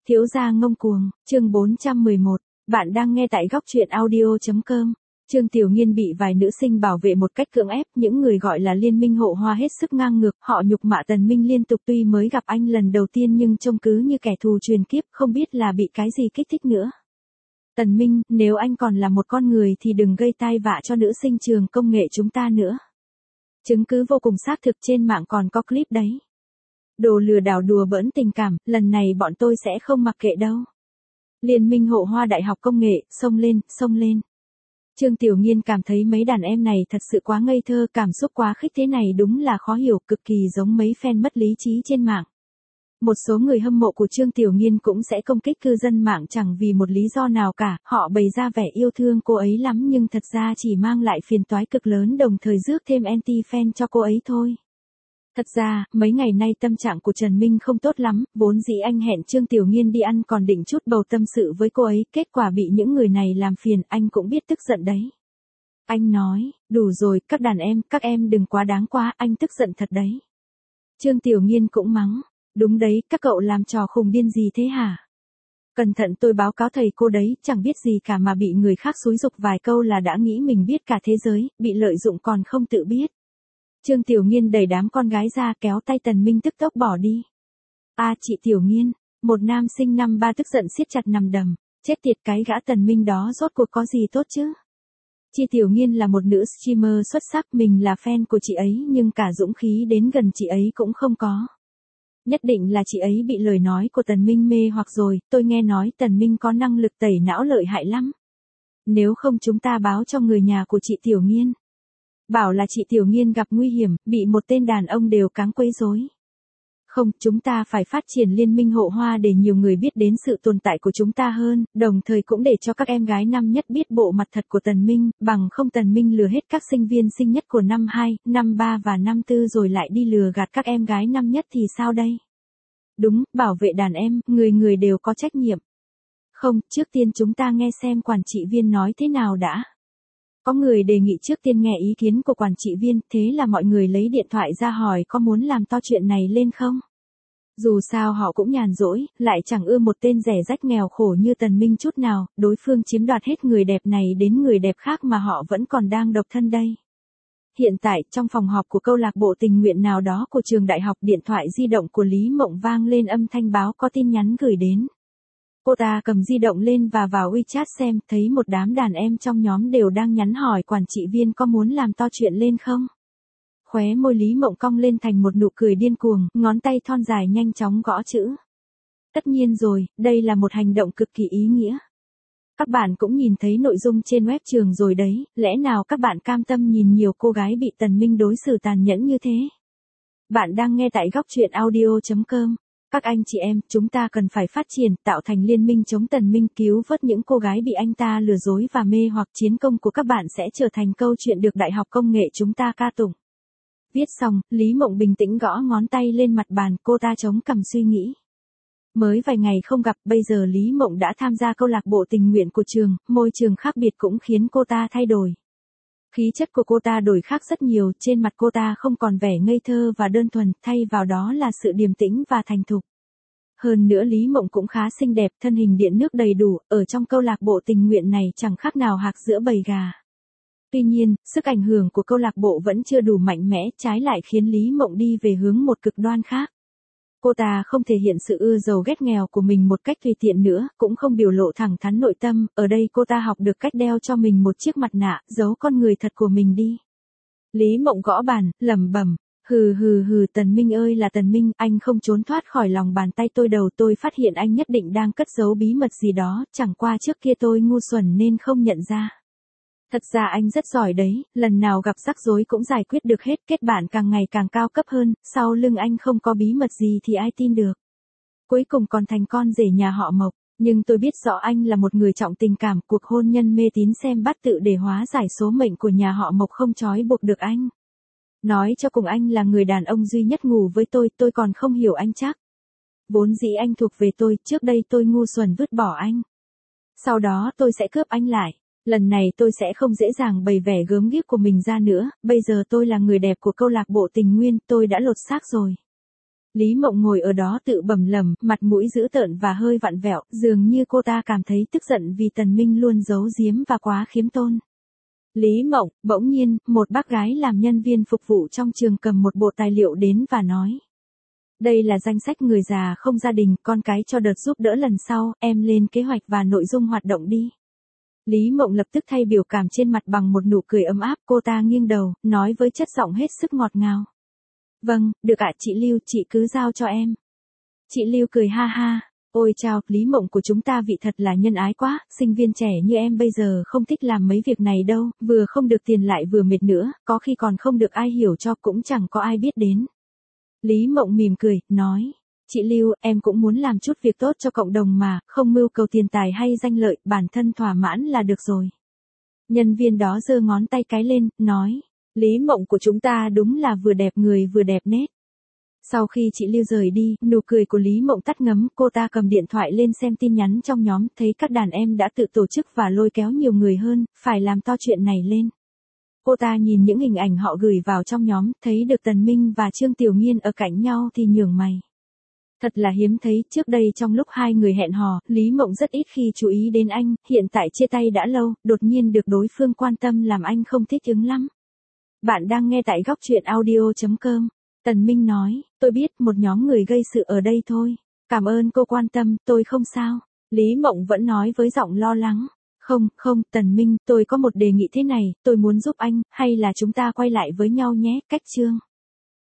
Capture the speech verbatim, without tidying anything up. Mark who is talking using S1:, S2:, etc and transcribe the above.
S1: Thiếu gia ngông cuồng, chương bốn trăm mười một, bạn đang nghe tại góc truyện audio.com. Trương Tiểu Nghiên bị vài nữ sinh bảo vệ một cách cưỡng ép, những người gọi là liên minh hộ hoa hết sức ngang ngược, họ nhục mạ Tần Minh liên tục tuy mới gặp anh lần đầu tiên nhưng trông cứ như kẻ thù truyền kiếp, không biết là bị cái gì kích thích nữa. Tần Minh, nếu anh còn là một con người thì đừng gây tai vạ cho nữ sinh trường công nghệ chúng ta nữa. Chứng cứ vô cùng xác thực, trên mạng còn có clip đấy. Đồ lừa đảo đùa bỡn tình cảm, lần này bọn tôi sẽ không mặc kệ đâu. Liên minh hộ hoa Đại học Công nghệ, xông lên, xông lên. Trương Tiểu Nghiên cảm thấy mấy đàn em này thật sự quá ngây thơ, cảm xúc quá khích thế này đúng là khó hiểu, cực kỳ giống mấy fan mất lý trí trên mạng. Một số người hâm mộ của Trương Tiểu Nghiên cũng sẽ công kích cư dân mạng chẳng vì một lý do nào cả, họ bày ra vẻ yêu thương cô ấy lắm nhưng thật ra chỉ mang lại phiền toái cực lớn, đồng thời rước thêm anti-fan cho cô ấy thôi. Thật ra, mấy ngày nay tâm trạng của Trần Minh không tốt lắm, vốn dĩ anh hẹn Trương Tiểu Nghiên đi ăn còn định chút bầu tâm sự với cô ấy, kết quả bị những người này làm phiền, anh cũng biết tức giận đấy. Anh nói, đủ rồi, các đàn em, các em đừng quá đáng quá, anh tức giận thật đấy. Trương Tiểu Nghiên cũng mắng, đúng đấy, các cậu làm trò khùng điên gì thế hả? Cẩn thận tôi báo cáo thầy cô đấy, chẳng biết gì cả mà bị người khác xúi giục vài câu là đã nghĩ mình biết cả thế giới, bị lợi dụng còn không tự biết. Trương Tiểu Nghiên đẩy đám con gái ra kéo tay Tần Minh tức tốc bỏ đi. A à, chị Tiểu Nghiên, một nam sinh năm ba tức giận siết chặt nằm đầm, chết tiệt cái gã Tần Minh đó rốt cuộc có gì tốt chứ? Chị Tiểu Nghiên là một nữ streamer xuất sắc, mình là fan của chị ấy nhưng cả dũng khí đến gần chị ấy cũng không có. Nhất định là chị ấy bị lời nói của Tần Minh mê hoặc rồi, tôi nghe nói Tần Minh có năng lực tẩy não lợi hại lắm. Nếu không chúng ta báo cho người nhà của chị Tiểu Nghiên. Bảo là chị Tiểu Nghiên gặp nguy hiểm, bị một tên đàn ông đều cáng quấy rối. Không, chúng ta phải phát triển liên minh hộ hoa để nhiều người biết đến sự tồn tại của chúng ta hơn, đồng thời cũng để cho các em gái năm nhất biết bộ mặt thật của Tần Minh, bằng không Tần Minh lừa hết các sinh viên sinh nhất của năm hai, năm ba và năm tư rồi lại đi lừa gạt các em gái năm nhất thì sao đây? Đúng, bảo vệ đàn em, người người đều có trách nhiệm. Không, trước tiên chúng ta nghe xem quản trị viên nói thế nào đã. Có người đề nghị trước tiên nghe ý kiến của quản trị viên, thế là mọi người lấy điện thoại ra hỏi có muốn làm to chuyện này lên không? Dù sao họ cũng nhàn rỗi, lại chẳng ưa một tên rẻ rách nghèo khổ như Tần Minh chút nào, đối phương chiếm đoạt hết người đẹp này đến người đẹp khác mà họ vẫn còn đang độc thân đây. Hiện tại, trong phòng họp của câu lạc bộ tình nguyện nào đó của trường đại học, điện thoại di động của Lý Mộng vang lên âm thanh báo có tin nhắn gửi đến. Cô ta cầm di động lên và vào WeChat xem, thấy một đám đàn em trong nhóm đều đang nhắn hỏi quản trị viên có muốn làm to chuyện lên không. Khóe môi Lý Mộng cong lên thành một nụ cười điên cuồng, ngón tay thon dài nhanh chóng gõ chữ. Tất nhiên rồi, đây là một hành động cực kỳ ý nghĩa. Các bạn cũng nhìn thấy nội dung trên web trường rồi đấy, lẽ nào các bạn cam tâm nhìn nhiều cô gái bị Tần Minh đối xử tàn nhẫn như thế? Bạn đang nghe tại góc truyện audio.com. Các anh chị em, chúng ta cần phải phát triển, tạo thành liên minh chống Tần Minh, cứu vớt những cô gái bị anh ta lừa dối và mê hoặc, chiến công của các bạn sẽ trở thành câu chuyện được Đại học Công nghệ chúng ta ca tụng. Viết xong, Lý Mộng bình tĩnh gõ ngón tay lên mặt bàn, cô ta chống cằm suy nghĩ. Mới vài ngày không gặp, bây giờ Lý Mộng đã tham gia câu lạc bộ tình nguyện của trường, môi trường khác biệt cũng khiến cô ta thay đổi. Khí chất của cô ta đổi khác rất nhiều, trên mặt cô ta không còn vẻ ngây thơ và đơn thuần, thay vào đó là sự điềm tĩnh và thành thục. Hơn nữa Lý Mộng cũng khá xinh đẹp, thân hình điện nước đầy đủ, ở trong câu lạc bộ tình nguyện này chẳng khác nào hạc giữa bầy gà. Tuy nhiên, sức ảnh hưởng của câu lạc bộ vẫn chưa đủ mạnh mẽ, trái lại khiến Lý Mộng đi về hướng một cực đoan khác. Cô ta không thể hiện sự ưa giàu ghét nghèo của mình một cách tùy tiện nữa, cũng không biểu lộ thẳng thắn nội tâm, ở đây cô ta học được cách đeo cho mình một chiếc mặt nạ, giấu con người thật của mình đi. Lý Mộng gõ bàn, lẩm bẩm, hừ hừ hừ Tần Minh ơi là Tần Minh, anh không trốn thoát khỏi lòng bàn tay tôi đâu, tôi phát hiện anh nhất định đang cất giấu bí mật gì đó, chẳng qua trước kia tôi ngu xuẩn nên không nhận ra. Thật ra anh rất giỏi đấy, lần nào gặp rắc rối cũng giải quyết được hết, kết bạn càng ngày càng cao cấp hơn, sau lưng anh không có bí mật gì thì ai tin được. Cuối cùng còn thành con rể nhà họ Mộc, nhưng tôi biết rõ anh là một người trọng tình cảm, cuộc hôn nhân mê tín xem bát tự để hóa giải số mệnh của nhà họ Mộc không trói buộc được anh. Nói cho cùng anh là người đàn ông duy nhất ngủ với tôi, tôi còn không hiểu anh chắc. Vốn dĩ anh thuộc về tôi, trước đây tôi ngu xuẩn vứt bỏ anh. Sau đó tôi sẽ cướp anh lại. Lần này tôi sẽ không dễ dàng bày vẻ gớm ghiếc của mình ra nữa, bây giờ tôi là người đẹp của câu lạc bộ tình nguyện, tôi đã lột xác rồi. Lý Mộng ngồi ở đó tự bẩm lẩm, mặt mũi dữ tợn và hơi vặn vẹo, dường như cô ta cảm thấy tức giận vì Tần Minh luôn giấu giếm và quá khiêm tôn. Lý Mộng, bỗng nhiên, một bác gái làm nhân viên phục vụ trong trường cầm một bộ tài liệu đến và nói. Đây là danh sách người già không gia đình, con cái cho đợt giúp đỡ lần sau, em lên kế hoạch và nội dung hoạt động đi. Lý Mộng lập tức thay biểu cảm trên mặt bằng một nụ cười ấm áp, cô ta nghiêng đầu, nói với chất giọng hết sức ngọt ngào. Vâng, được ạ chị Lưu, chị cứ giao cho em. Chị Lưu cười ha ha, ôi chao, Lý Mộng của chúng ta vị thật là nhân ái quá, sinh viên trẻ như em bây giờ không thích làm mấy việc này đâu, vừa không được tiền lại vừa mệt nữa, có khi còn không được ai hiểu cho cũng chẳng có ai biết đến. Lý Mộng mỉm cười, nói, chị Lưu, em cũng muốn làm chút việc tốt cho cộng đồng mà, không mưu cầu tiền tài hay danh lợi, bản thân thỏa mãn là được rồi. Nhân viên đó giơ ngón tay cái lên, nói, Lý Mộng của chúng ta đúng là vừa đẹp người vừa đẹp nét. Sau khi chị Lưu rời đi, nụ cười của Lý Mộng tắt ngấm, cô ta cầm điện thoại lên xem tin nhắn trong nhóm, thấy các đàn em đã tự tổ chức và lôi kéo nhiều người hơn, phải làm to chuyện này lên. Cô ta nhìn những hình ảnh họ gửi vào trong nhóm, thấy được Tần Minh và Trương Tiểu Nghiên ở cạnh nhau thì nhướng mày. Thật là hiếm thấy, trước đây trong lúc hai người hẹn hò, Lý Mộng rất ít khi chú ý đến anh, hiện tại chia tay đã lâu, đột nhiên được đối phương quan tâm làm anh không thích ứng lắm. Bạn đang nghe tại góc truyện audio chấm com. Tần Minh nói, tôi biết một nhóm người gây sự ở đây thôi. Cảm ơn cô quan tâm, tôi không sao. Lý Mộng vẫn nói với giọng lo lắng. Không, không, Tần Minh, tôi có một đề nghị thế này, tôi muốn giúp anh, hay là chúng ta quay lại với nhau nhé, cách chương.